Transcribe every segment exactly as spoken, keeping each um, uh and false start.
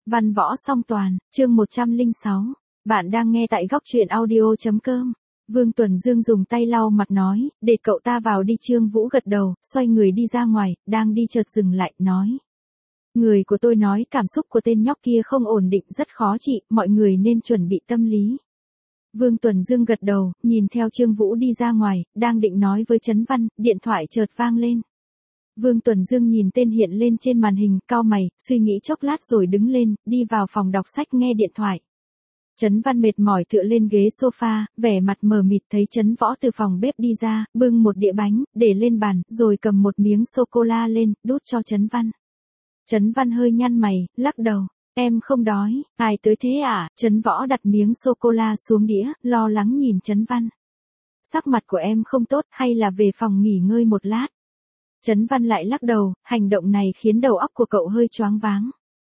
Văn võ song toàn, chương một trăm lẻ sáu. Bạn đang nghe tại góc truyện audio.com. Vương Tuần Dương dùng tay lau mặt nói, để cậu ta vào đi. Trương Vũ gật đầu, xoay người đi ra ngoài, đang đi chợt dừng lại, nói. Người của tôi nói cảm xúc của tên nhóc kia không ổn định, rất khó trị, mọi người nên chuẩn bị tâm lý. Vương Tuần Dương gật đầu, nhìn theo Trương Vũ đi ra ngoài, đang định nói với Trấn Văn, điện thoại chợt vang lên. Vương Tuần Dương nhìn tên hiện lên trên màn hình, cau mày, suy nghĩ chốc lát rồi đứng lên, đi vào phòng đọc sách nghe điện thoại. Trấn Văn mệt mỏi tựa lên ghế sofa, vẻ mặt mờ mịt. Thấy Trấn Võ từ phòng bếp đi ra, bưng một đĩa bánh, để lên bàn, rồi cầm một miếng sô-cô-la lên, đút cho Trấn Văn. Trấn Văn hơi nhăn mày, lắc đầu, em không đói, ai tới thế à? Trấn Võ đặt miếng sô-cô-la xuống đĩa, lo lắng nhìn Trấn Văn. Sắc mặt của em không tốt, hay là về phòng nghỉ ngơi một lát? Trấn Văn lại lắc đầu, hành động này khiến đầu óc của cậu hơi choáng váng.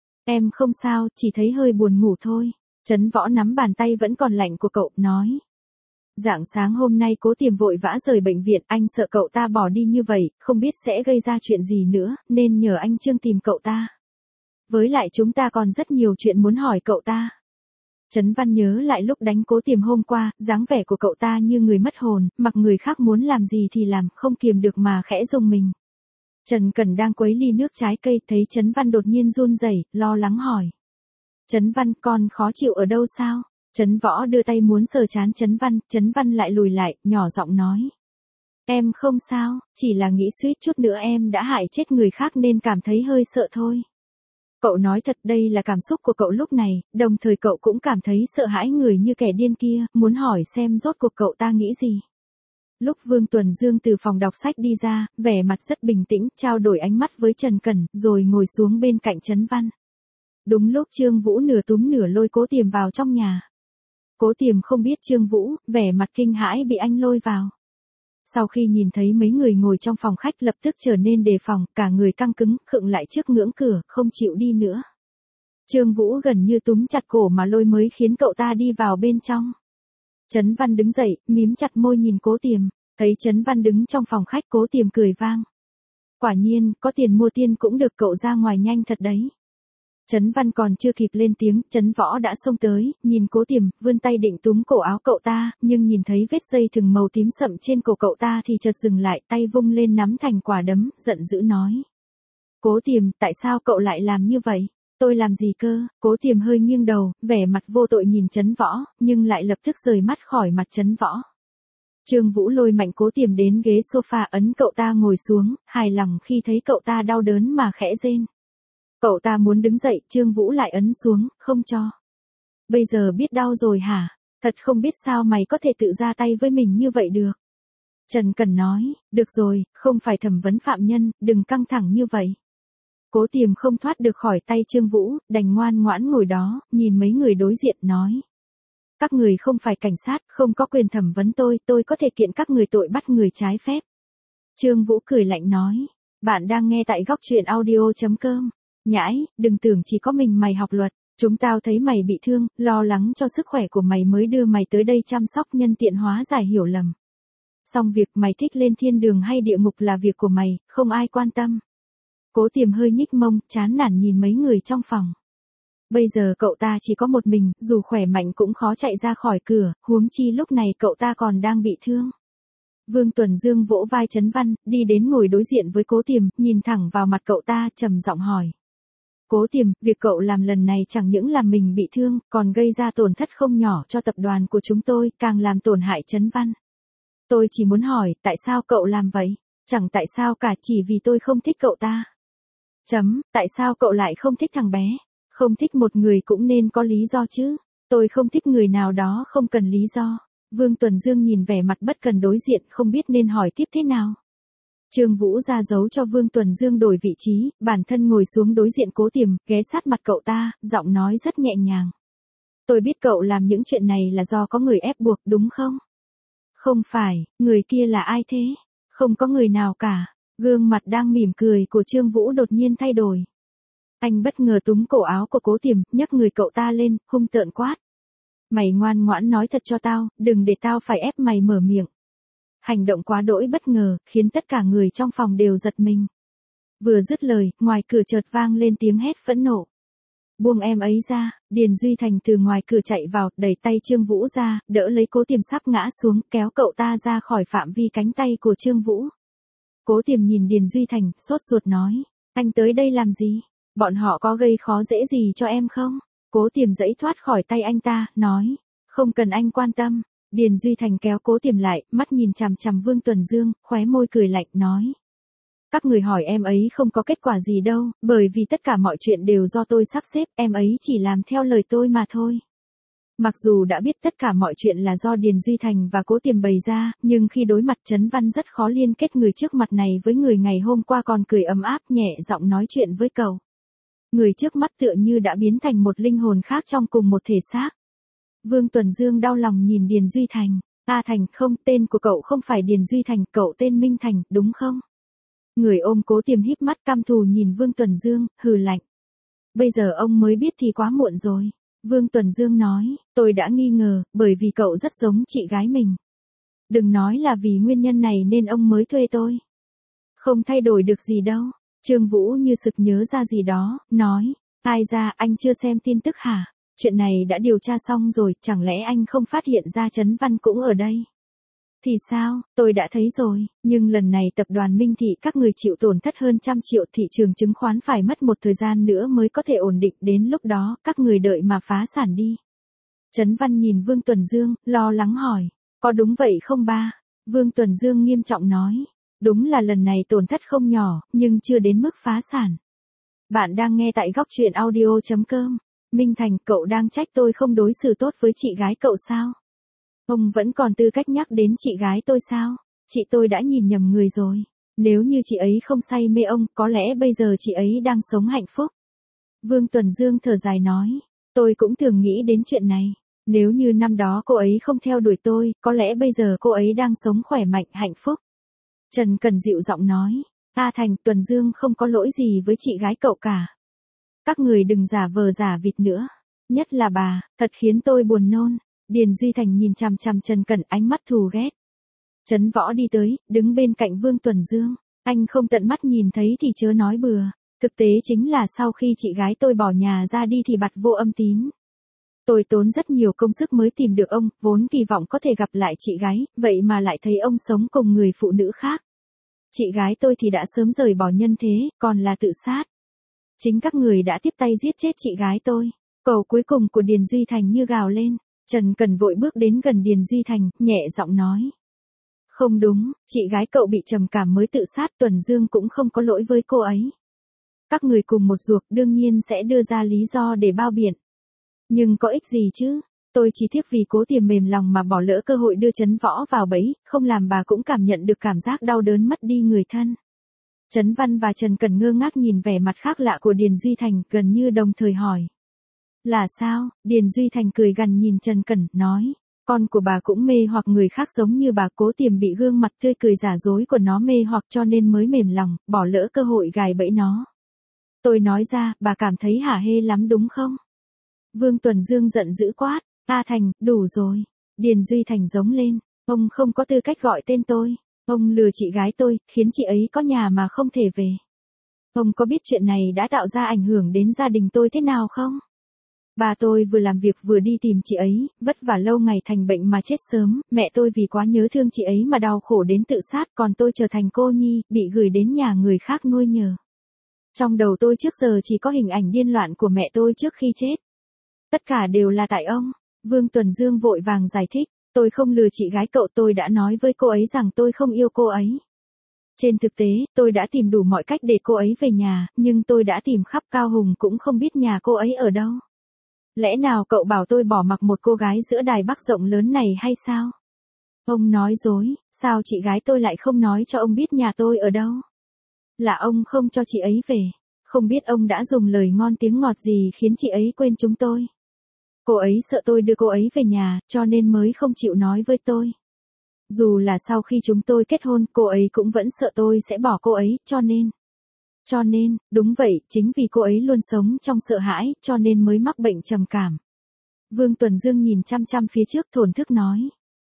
Em không sao, chỉ thấy hơi buồn ngủ thôi. Trấn Võ nắm bàn tay vẫn còn lạnh của cậu, nói. Rạng sáng hôm nay Cố Tiềm vội vã rời bệnh viện, anh sợ cậu ta bỏ đi như vậy, không biết sẽ gây ra chuyện gì nữa, nên nhờ anh Trương tìm cậu ta. Với lại chúng ta còn rất nhiều chuyện muốn hỏi cậu ta. Trấn Văn nhớ lại lúc đánh Cố Tiềm hôm qua, dáng vẻ của cậu ta như người mất hồn, mặc người khác muốn làm gì thì làm, không kiềm được mà khẽ rùng mình. Trần Cẩn đang quấy ly nước trái cây, thấy Trấn Văn đột nhiên run rẩy, lo lắng hỏi. Trấn Văn, con khó chịu ở đâu sao? Trấn Võ đưa tay muốn sờ trán Trấn Văn, Trấn Văn lại lùi lại, nhỏ giọng nói. Em không sao, chỉ là nghĩ suýt chút nữa em đã hại chết người khác nên cảm thấy hơi sợ thôi. Cậu nói thật, đây là cảm xúc của cậu lúc này, đồng thời cậu cũng cảm thấy sợ hãi người như kẻ điên kia, muốn hỏi xem rốt cuộc cậu ta nghĩ gì. Lúc Vương Tuần Dương từ phòng đọc sách đi ra, vẻ mặt rất bình tĩnh, trao đổi ánh mắt với Trần Cẩn, rồi ngồi xuống bên cạnh Trấn Văn. Đúng lúc Trương Vũ nửa túm nửa lôi Cố Tiềm vào trong nhà. Cố Tiềm không biết Trương Vũ, vẻ mặt kinh hãi bị anh lôi vào. Sau khi nhìn thấy mấy người ngồi trong phòng khách lập tức trở nên đề phòng, cả người căng cứng, khựng lại trước ngưỡng cửa, không chịu đi nữa. Trương Vũ gần như túm chặt cổ mà lôi mới khiến cậu ta đi vào bên trong. Trấn Văn đứng dậy, mím chặt môi nhìn Cố Tiềm, thấy Trấn Văn đứng trong phòng khách, Cố Tiềm cười vang. Quả nhiên, có tiền mua tiên cũng được, cậu ra ngoài nhanh thật đấy. Trấn Văn còn chưa kịp lên tiếng, Trấn Võ đã xông tới, nhìn Cố Tiềm, vươn tay định túm cổ áo cậu ta, nhưng nhìn thấy vết dây thừng màu tím sậm trên cổ cậu ta thì chợt dừng lại, tay vung lên nắm thành quả đấm, giận dữ nói. Cố Tiềm, tại sao cậu lại làm như vậy? Tôi làm gì cơ? Cố Tiềm hơi nghiêng đầu, vẻ mặt vô tội nhìn Trấn Võ, nhưng lại lập tức rời mắt khỏi mặt Trấn Võ. Trương Vũ lôi mạnh Cố Tiềm đến ghế sofa, ấn cậu ta ngồi xuống, hài lòng khi thấy cậu ta đau đớn mà khẽ rên. Cậu ta muốn đứng dậy, Trương Vũ lại ấn xuống, không cho. Bây giờ biết đau rồi hả? Thật không biết sao mày có thể tự ra tay với mình như vậy được. Trần Cẩn nói, được rồi, không phải thẩm vấn phạm nhân, đừng căng thẳng như vậy. Cố Tiềm không thoát được khỏi tay Trương Vũ, đành ngoan ngoãn ngồi đó, nhìn mấy người đối diện nói. Các người không phải cảnh sát, không có quyền thẩm vấn tôi, tôi có thể kiện các người tội bắt người trái phép. Trương Vũ cười lạnh nói, bạn đang nghe tại góc truyện audio.com. Nhãi, đừng tưởng chỉ có mình mày học luật, chúng tao thấy mày bị thương, lo lắng cho sức khỏe của mày mới đưa mày tới đây chăm sóc, nhân tiện hóa giải hiểu lầm. Xong việc mày thích lên thiên đường hay địa ngục là việc của mày, không ai quan tâm. Cố Tiềm hơi nhích mông, chán nản nhìn mấy người trong phòng. Bây giờ cậu ta chỉ có một mình, dù khỏe mạnh cũng khó chạy ra khỏi cửa, huống chi lúc này cậu ta còn đang bị thương. Vương Tuần Dương vỗ vai Trấn Văn, đi đến ngồi đối diện với Cố Tiềm, nhìn thẳng vào mặt cậu ta, trầm giọng hỏi. Cố Tiềm, việc cậu làm lần này chẳng những làm mình bị thương, còn gây ra tổn thất không nhỏ cho tập đoàn của chúng tôi, càng làm tổn hại Trấn Văn. Tôi chỉ muốn hỏi, tại sao cậu làm vậy? Chẳng tại sao cả, chỉ vì tôi không thích cậu ta. Chấm, tại sao cậu lại không thích thằng bé? Không thích một người cũng nên có lý do chứ. Tôi không thích người nào đó không cần lý do. Vương Tuần Dương nhìn vẻ mặt bất cần đối diện, không biết nên hỏi tiếp thế nào. Trương Vũ ra dấu cho Vương Tuần Dương đổi vị trí, bản thân ngồi xuống đối diện Cố Tiềm, ghé sát mặt cậu ta, giọng nói rất nhẹ nhàng. Tôi biết cậu làm những chuyện này là do có người ép buộc, đúng không? Không phải, người kia là ai thế? Không có người nào cả. Gương mặt đang mỉm cười của Trương Vũ đột nhiên thay đổi. Anh bất ngờ túm cổ áo của Cố Tiềm, nhấc người cậu ta lên, hung tợn quát. Mày ngoan ngoãn nói thật cho tao, đừng để tao phải ép mày mở miệng. Hành động quá đỗi bất ngờ, khiến tất cả người trong phòng đều giật mình. Vừa dứt lời, ngoài cửa chợt vang lên tiếng hét phẫn nộ. Buông em ấy ra, Điền Duy Thành từ ngoài cửa chạy vào, đẩy tay Trương Vũ ra, đỡ lấy Cố Tiềm sắp ngã xuống, kéo cậu ta ra khỏi phạm vi cánh tay của Trương Vũ. Cố Tiềm nhìn Điền Duy Thành, sốt ruột nói, anh tới đây làm gì? Bọn họ có gây khó dễ gì cho em không? Cố Tiềm giãy thoát khỏi tay anh ta, nói, không cần anh quan tâm. Điền Duy Thành kéo Cố Tiềm lại, mắt nhìn chằm chằm Vương Tuần Dương, khóe môi cười lạnh, nói. Các người hỏi em ấy không có kết quả gì đâu, bởi vì tất cả mọi chuyện đều do tôi sắp xếp, em ấy chỉ làm theo lời tôi mà thôi. Mặc dù đã biết tất cả mọi chuyện là do Điền Duy Thành và Cố Tiềm bày ra, nhưng khi đối mặt Trấn Văn rất khó liên kết người trước mặt này với người ngày hôm qua còn cười ấm áp nhẹ giọng nói chuyện với cậu. Người trước mắt tựa như đã biến thành một linh hồn khác trong cùng một thể xác. Vương Tuần Dương đau lòng nhìn Điền Duy Thành. A Thành, không, tên của cậu không phải Điền Duy Thành, cậu tên Minh Thành, đúng không? Người ôm Cố Tiềm híp mắt căm thù nhìn Vương Tuần Dương, hừ lạnh. Bây giờ ông mới biết thì quá muộn rồi. Vương Tuần Dương nói, tôi đã nghi ngờ, bởi vì cậu rất giống chị gái mình. Đừng nói là vì nguyên nhân này nên ông mới thuê tôi. Không thay đổi được gì đâu. Trương Vũ như sực nhớ ra gì đó, nói, ai ra, anh chưa xem tin tức hả? Chuyện này đã điều tra xong rồi, chẳng lẽ anh không phát hiện ra Trấn Văn cũng ở đây? Thì sao, tôi đã thấy rồi, nhưng lần này tập đoàn Minh Thị các người chịu tổn thất hơn trăm triệu, thị trường chứng khoán phải mất một thời gian nữa mới có thể ổn định, đến lúc đó các người đợi mà phá sản đi. Trấn Văn nhìn Vương Tuần Dương, lo lắng hỏi, có đúng vậy không ba? Vương Tuần Dương nghiêm trọng nói, đúng là lần này tổn thất không nhỏ, nhưng chưa đến mức phá sản. Bạn đang nghe tại góc truyện audio chấm com. Minh Thành, cậu đang trách tôi không đối xử tốt với chị gái cậu sao? Ông vẫn còn tư cách nhắc đến chị gái tôi sao? Chị tôi đã nhìn nhầm người rồi. Nếu như chị ấy không say mê ông, có lẽ bây giờ chị ấy đang sống hạnh phúc. Vương Tuần Dương thở dài nói, tôi cũng thường nghĩ đến chuyện này. Nếu như năm đó cô ấy không theo đuổi tôi, có lẽ bây giờ cô ấy đang sống khỏe mạnh, hạnh phúc. Trần Cần dịu giọng nói, A Thành, Tuần Dương không có lỗi gì với chị gái cậu cả. Các người đừng giả vờ giả vịt nữa. Nhất là bà, thật khiến tôi buồn nôn. Điền Duy Thành nhìn chằm chằm Trần Cẩn ánh mắt thù ghét. Trấn Võ đi tới, đứng bên cạnh Vương Tuần Dương. Anh không tận mắt nhìn thấy thì chớ nói bừa. Thực tế chính là sau khi chị gái tôi bỏ nhà ra đi thì bặt vô âm tín. Tôi tốn rất nhiều công sức mới tìm được ông, vốn kỳ vọng có thể gặp lại chị gái, vậy mà lại thấy ông sống cùng người phụ nữ khác. Chị gái tôi thì đã sớm rời bỏ nhân thế, còn là tự sát. Chính các người đã tiếp tay giết chết chị gái tôi. Câu cuối cùng của Điền Duy Thành như gào lên. Trần Cần vội bước đến gần Điền Duy Thành, nhẹ giọng nói. Không đúng, chị gái cậu bị trầm cảm mới tự sát, Tuần Dương cũng không có lỗi với cô ấy. Các người cùng một ruột đương nhiên sẽ đưa ra lý do để bao biện. Nhưng có ích gì chứ? Tôi chỉ tiếc vì Cố Tiềm mềm lòng mà bỏ lỡ cơ hội đưa Trấn Võ vào bẫy, không làm bà cũng cảm nhận được cảm giác đau đớn mất đi người thân. Trấn Văn và Trần Cần ngơ ngác nhìn vẻ mặt khác lạ của Điền Duy Thành, gần như đồng thời hỏi. Là sao? Điền Duy Thành cười gằn nhìn Trần Cẩn, nói. Con của bà cũng mê hoặc người khác giống như bà. Cố Tiềm bị gương mặt tươi cười giả dối của nó mê hoặc cho nên mới mềm lòng, bỏ lỡ cơ hội gài bẫy nó. Tôi nói ra, bà cảm thấy hả hê lắm đúng không? Vương Tuần Dương giận dữ quát. A Thành, đủ rồi. Điền Duy Thành giống lên. Ông không có tư cách gọi tên tôi. Ông lừa chị gái tôi, khiến chị ấy có nhà mà không thể về. Ông có biết chuyện này đã tạo ra ảnh hưởng đến gia đình tôi thế nào không? Bà tôi vừa làm việc vừa đi tìm chị ấy, vất vả lâu ngày thành bệnh mà chết sớm, mẹ tôi vì quá nhớ thương chị ấy mà đau khổ đến tự sát, còn tôi trở thành cô nhi, bị gửi đến nhà người khác nuôi nhờ. Trong đầu tôi trước giờ chỉ có hình ảnh điên loạn của mẹ tôi trước khi chết. Tất cả đều là tại ông. Vương Tuần Dương vội vàng giải thích, tôi không lừa chị gái cậu, tôi đã nói với cô ấy rằng tôi không yêu cô ấy. Trên thực tế, tôi đã tìm đủ mọi cách để cô ấy về nhà, nhưng tôi đã tìm khắp Cao Hùng cũng không biết nhà cô ấy ở đâu. Lẽ nào cậu bảo tôi bỏ mặc một cô gái giữa Đài Bắc rộng lớn này hay sao? Ông nói dối, sao chị gái tôi lại không nói cho ông biết nhà tôi ở đâu? Là ông không cho chị ấy về, không biết ông đã dùng lời ngon tiếng ngọt gì khiến chị ấy quên chúng tôi. Cô ấy sợ tôi đưa cô ấy về nhà, cho nên mới không chịu nói với tôi. Dù là sau khi chúng tôi kết hôn, cô ấy cũng vẫn sợ tôi sẽ bỏ cô ấy, cho nên... Cho nên, đúng vậy, chính vì cô ấy luôn sống trong sợ hãi, cho nên mới mắc bệnh trầm cảm. Vương Tuần Dương nhìn chăm chăm phía trước thổn thức nói.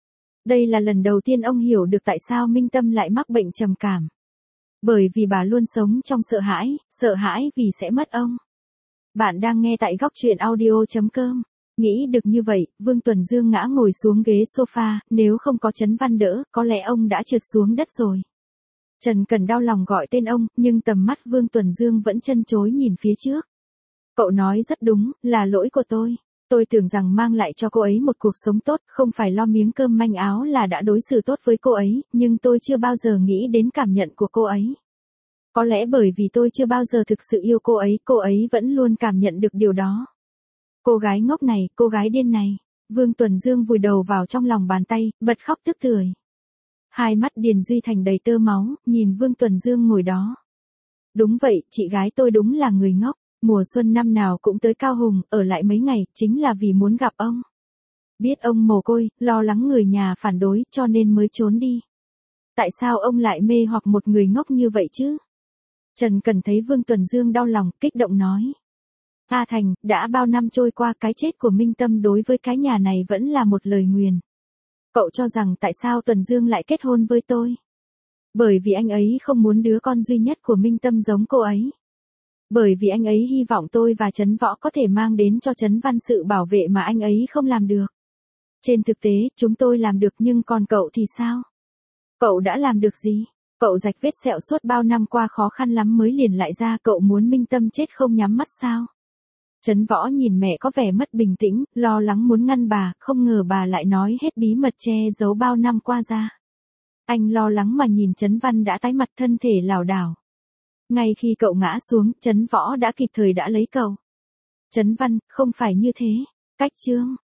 Đây là lần đầu tiên ông hiểu được tại sao Minh Tâm lại mắc bệnh trầm cảm. Bởi vì bà luôn sống trong sợ hãi, sợ hãi vì sẽ mất ông. Bạn đang nghe tại góc chuyện audio chấm com. Nghĩ được như vậy, Vương Tuần Dương ngã ngồi xuống ghế sofa, nếu không có Trấn Văn đỡ, có lẽ ông đã trượt xuống đất rồi. Trần Cần đau lòng gọi tên ông, nhưng tầm mắt Vương Tuần Dương vẫn chân chối nhìn phía trước. Cậu nói rất đúng, là lỗi của tôi. Tôi tưởng rằng mang lại cho cô ấy một cuộc sống tốt, không phải lo miếng cơm manh áo là đã đối xử tốt với cô ấy, nhưng tôi chưa bao giờ nghĩ đến cảm nhận của cô ấy. Có lẽ bởi vì tôi chưa bao giờ thực sự yêu cô ấy, cô ấy vẫn luôn cảm nhận được điều đó. Cô gái ngốc này, cô gái điên này. Vương Tuần Dương vùi đầu vào trong lòng bàn tay, bật khóc tức tưởi. Hai mắt Điền Duy Thành đầy tơ máu, nhìn Vương Tuần Dương ngồi đó. Đúng vậy, chị gái tôi đúng là người ngốc. Mùa xuân năm nào cũng tới Cao Hùng, ở lại mấy ngày, chính là vì muốn gặp ông. Biết ông mồ côi, lo lắng người nhà phản đối, cho nên mới trốn đi. Tại sao ông lại mê hoặc một người ngốc như vậy chứ? Trần Cần thấy Vương Tuần Dương đau lòng, kích động nói. A Thành, đã bao năm trôi qua, cái chết của Minh Tâm đối với cái nhà này vẫn là một lời nguyền. Cậu cho rằng tại sao Tuần Dương lại kết hôn với tôi? Bởi vì anh ấy không muốn đứa con duy nhất của Minh Tâm giống cô ấy. Bởi vì anh ấy hy vọng tôi và Trấn Võ có thể mang đến cho Trấn Văn sự bảo vệ mà anh ấy không làm được. Trên thực tế, chúng tôi làm được, nhưng còn cậu thì sao? Cậu đã làm được gì? Cậu rạch vết sẹo suốt bao năm qua khó khăn lắm mới liền lại ra, cậu muốn Minh Tâm chết không nhắm mắt sao? Trấn Võ nhìn mẹ có vẻ mất bình tĩnh, lo lắng muốn ngăn bà, không ngờ bà lại nói hết bí mật che giấu bao năm qua ra. Anh lo lắng mà nhìn Trấn Văn đã tái mặt, thân thể lảo đảo. Ngay khi cậu ngã xuống, Trấn Võ đã kịp thời đã lấy cậu. Trấn Văn, không phải như thế. Cách chương.